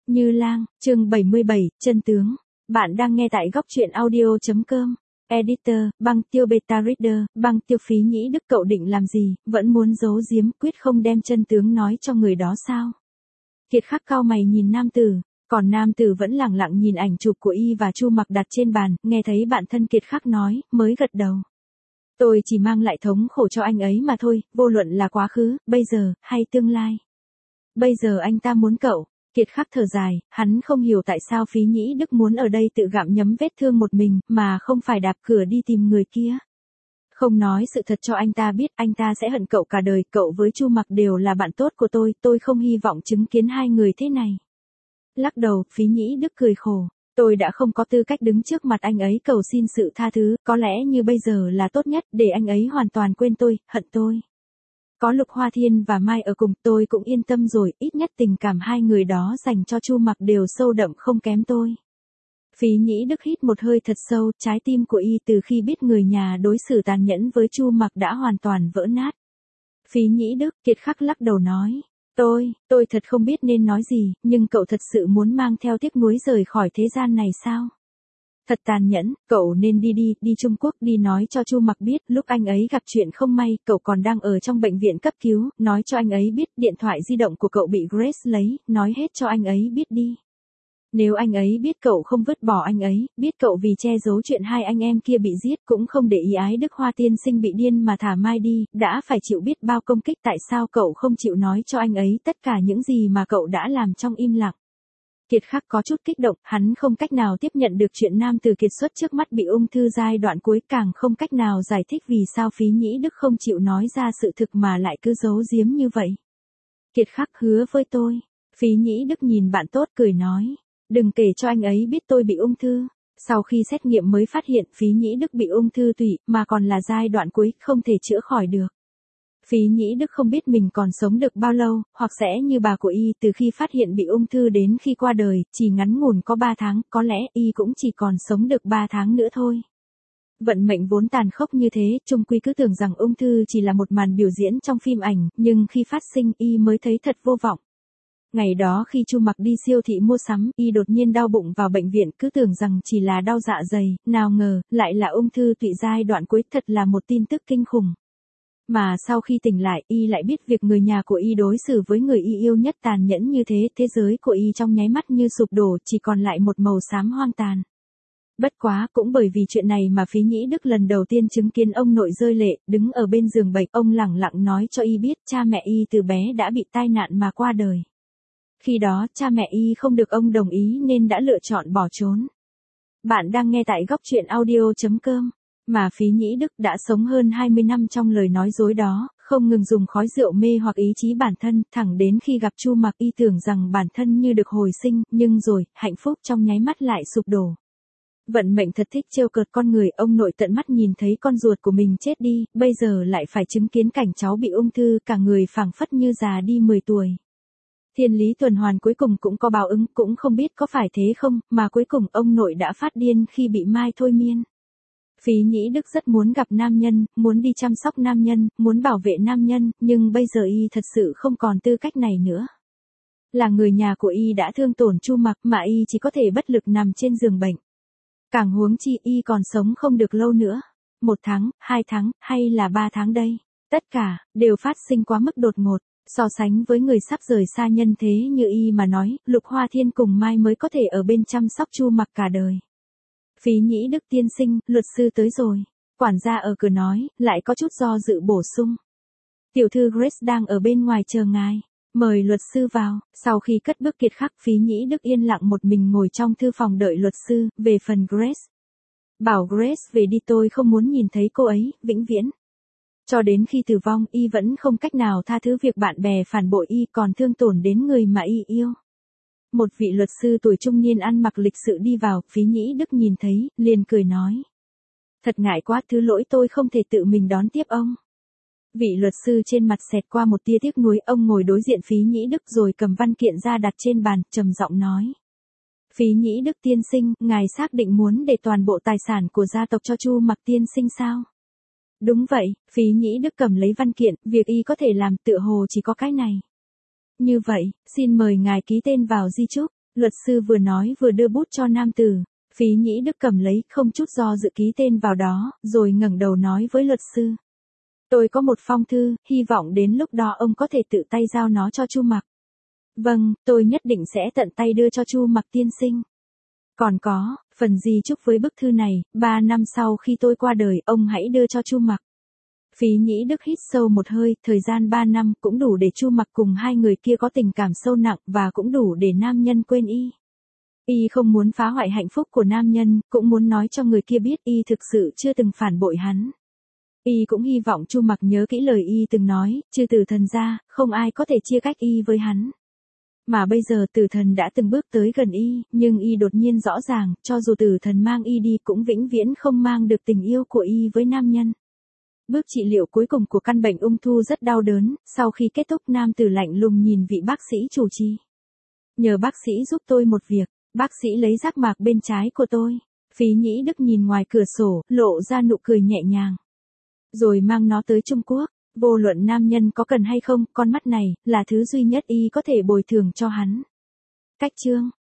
Như Lang, chương 77, chân tướng. Bạn đang nghe tại góc truyện audio.com. Editor, băng tiêu beta reader, băng tiêu Phí Nhĩ Đức, cậu định làm gì, vẫn muốn giấu giếm, quyết không đem chân tướng nói cho người đó sao? Kiệt Khắc cau mày nhìn nam tử, còn nam tử vẫn lẳng lặng nhìn ảnh chụp của y và Chu Mặc đặt trên bàn, nghe thấy bạn thân Kiệt Khắc nói, mới gật đầu. Tôi chỉ mang lại thống khổ cho anh ấy mà thôi, vô luận là quá khứ, bây giờ, hay tương lai. Bây giờ anh ta muốn cậu. Kiệt Khắc thở dài, hắn không hiểu tại sao Phí Nhĩ Đức muốn ở đây tự gặm nhấm vết thương một mình, mà không phải đạp cửa đi tìm người kia. Không nói sự thật cho anh ta biết, anh ta sẽ hận cậu cả đời, cậu với Chu Mặc đều là bạn tốt của tôi không hy vọng chứng kiến hai người thế này. Lắc đầu, Phí Nhĩ Đức cười khổ, tôi đã không có tư cách đứng trước mặt anh ấy cầu xin sự tha thứ, có lẽ như bây giờ là tốt nhất, để anh ấy hoàn toàn quên tôi, hận tôi. Có Lục Hoa Thiên và Mai ở cùng tôi cũng yên tâm rồi, ít nhất tình cảm hai người đó dành cho Chu Mặc đều sâu đậm không kém tôi. Phí Nhĩ Đức hít một hơi thật sâu, trái tim của y từ khi biết người nhà đối xử tàn nhẫn với Chu Mặc đã hoàn toàn vỡ nát. Phí Nhĩ Đức, Kiệt Khắc lắc đầu nói, tôi thật không biết nên nói gì, nhưng cậu thật sự muốn mang theo tiếc nuối rời khỏi thế gian này sao? Thật tàn nhẫn, cậu nên đi Trung Quốc đi nói cho Chu Mặc biết, lúc anh ấy gặp chuyện không may, cậu còn đang ở trong bệnh viện cấp cứu, nói cho anh ấy biết điện thoại di động của cậu bị Grace lấy, nói hết cho anh ấy biết đi. Nếu anh ấy biết cậu không vứt bỏ anh ấy, biết cậu vì che giấu chuyện hai anh em kia bị giết cũng không để ý Ái Đức Hoa tiên sinh bị điên mà thả Mai đi, đã phải chịu biết bao công kích, tại sao cậu không chịu nói cho anh ấy tất cả những gì mà cậu đã làm trong im lặng. Kiệt Khắc có chút kích động, hắn không cách nào tiếp nhận được chuyện nam tử kiệt xuất trước mắt bị ung thư giai đoạn cuối, càng không cách nào giải thích vì sao Phí Nhĩ Đức không chịu nói ra sự thực mà lại cứ giấu giếm như vậy. Kiệt Khắc hứa với tôi. Phí Nhĩ Đức nhìn bạn tốt cười nói, đừng kể cho anh ấy biết tôi bị ung thư. Sau khi xét nghiệm mới phát hiện Phí Nhĩ Đức bị ung thư tủy, mà còn là giai đoạn cuối, không thể chữa khỏi được. Phí Nhĩ Đức không biết mình còn sống được bao lâu, hoặc sẽ như bà của y từ khi phát hiện bị ung thư đến khi qua đời, chỉ ngắn ngủn có 3 tháng, có lẽ y cũng chỉ còn sống được 3 tháng nữa thôi. Vận mệnh vốn tàn khốc như thế, chung quy cứ tưởng rằng ung thư chỉ là một màn biểu diễn trong phim ảnh, nhưng khi phát sinh y mới thấy thật vô vọng. Ngày đó khi Chu Mặc đi siêu thị mua sắm, y đột nhiên đau bụng vào bệnh viện, cứ tưởng rằng chỉ là đau dạ dày, nào ngờ, lại là ung thư tụy giai đoạn cuối, thật là một tin tức kinh khủng. Mà sau khi tỉnh lại, y lại biết việc người nhà của y đối xử với người y yêu nhất tàn nhẫn như thế, thế giới của y trong nháy mắt như sụp đổ, chỉ còn lại một màu xám hoang tàn. Bất quá, cũng bởi vì chuyện này mà Phí Nhĩ Đức lần đầu tiên chứng kiến ông nội rơi lệ, đứng ở bên giường bệnh, ông lẳng lặng nói cho y biết cha mẹ y từ bé đã bị tai nạn mà qua đời. Khi đó, cha mẹ y không được ông đồng ý nên đã lựa chọn bỏ trốn. Bạn đang nghe tại góc truyện audio.com. Mà Phí Nhĩ Đức đã sống hơn 20 năm trong lời nói dối đó, không ngừng dùng khói rượu mê hoặc ý chí bản thân, thẳng đến khi gặp Chu Mặc y tưởng rằng bản thân như được hồi sinh, nhưng rồi, hạnh phúc trong nháy mắt lại sụp đổ. Vận mệnh thật thích trêu cợt con người, ông nội tận mắt nhìn thấy con ruột của mình chết đi, bây giờ lại phải chứng kiến cảnh cháu bị ung thư, cả người phảng phất như già đi 10 tuổi. Thiên lý tuần hoàn cuối cùng cũng có báo ứng, cũng không biết có phải thế không, mà cuối cùng ông nội đã phát điên khi bị Mai thôi miên. Phí Nhĩ Đức rất muốn gặp nam nhân, muốn đi chăm sóc nam nhân, muốn bảo vệ nam nhân, nhưng bây giờ y thật sự không còn tư cách này nữa. Là người nhà của y đã thương tổn Chu Mặc mà y chỉ có thể bất lực nằm trên giường bệnh. Càng huống chi y còn sống không được lâu nữa. 1 tháng, 2 tháng, hay là 3 tháng đây. Tất cả, đều phát sinh quá mức đột ngột. So sánh với người sắp rời xa nhân thế như y mà nói, Lục Hoa Thiên cùng Mai mới có thể ở bên chăm sóc Chu Mặc cả đời. Phí Nhĩ Đức tiên sinh, luật sư tới rồi. Quản gia ở cửa nói, lại có chút do dự bổ sung. Tiểu thư Grace đang ở bên ngoài chờ ngài. Mời luật sư vào. Sau khi cất bước Kiệt Khắc, Phí Nhĩ Đức yên lặng một mình ngồi trong thư phòng đợi luật sư. Về phần Grace, bảo Grace về đi, tôi không muốn nhìn thấy cô ấy, vĩnh viễn. Cho đến khi tử vong, y vẫn không cách nào tha thứ việc bạn bè phản bội y, còn thương tổn đến người mà y yêu. Một vị luật sư tuổi trung niên ăn mặc lịch sự đi vào, Phí Nhĩ Đức nhìn thấy, liền cười nói. Thật ngại quá, thứ lỗi tôi không thể tự mình đón tiếp ông. Vị luật sư trên mặt xẹt qua một tia tiếc nuối, ông ngồi đối diện Phí Nhĩ Đức rồi cầm văn kiện ra đặt trên bàn, trầm giọng nói. Phí Nhĩ Đức tiên sinh, ngài xác định muốn để toàn bộ tài sản của gia tộc cho Chu Mặc tiên sinh sao? Đúng vậy, Phí Nhĩ Đức cầm lấy văn kiện, việc y có thể làm tựa hồ chỉ có cái này. Như vậy, xin mời ngài ký tên vào di chúc. Luật sư vừa nói vừa đưa bút cho nam tử. Phí Nhĩ Đức cầm lấy, không chút do dự ký tên vào đó, rồi ngẩng đầu nói với luật sư. Tôi có một phong thư, hy vọng đến lúc đó ông có thể tự tay giao nó cho Chu Mặc. Vâng, tôi nhất định sẽ tận tay đưa cho Chu Mặc tiên sinh. Còn có, phần di chúc với bức thư này, 3 năm sau khi tôi qua đời, ông hãy đưa cho Chu Mặc. Phí Nhĩ Đức hít sâu một hơi, thời gian 3 năm cũng đủ để Chu Mặc cùng hai người kia có tình cảm sâu nặng và cũng đủ để nam nhân quên y. Y không muốn phá hoại hạnh phúc của nam nhân, cũng muốn nói cho người kia biết y thực sự chưa từng phản bội hắn. Y cũng hy vọng Chu Mặc nhớ kỹ lời y từng nói, trừ tử thần ra, không ai có thể chia cách y với hắn. Mà bây giờ tử thần đã từng bước tới gần y, nhưng y đột nhiên rõ ràng, cho dù tử thần mang y đi cũng vĩnh viễn không mang được tình yêu của y với nam nhân. Bước trị liệu cuối cùng của căn bệnh ung thư rất đau đớn, sau khi kết thúc nam tử lạnh lùng nhìn vị bác sĩ chủ trì. Nhờ bác sĩ giúp tôi một việc, bác sĩ lấy giác mạc bên trái của tôi. Phí Nhĩ Đức nhìn ngoài cửa sổ, lộ ra nụ cười nhẹ nhàng. Rồi mang nó tới Trung Quốc, vô luận nam nhân có cần hay không, con mắt này, là thứ duy nhất y có thể bồi thường cho hắn. Cách chương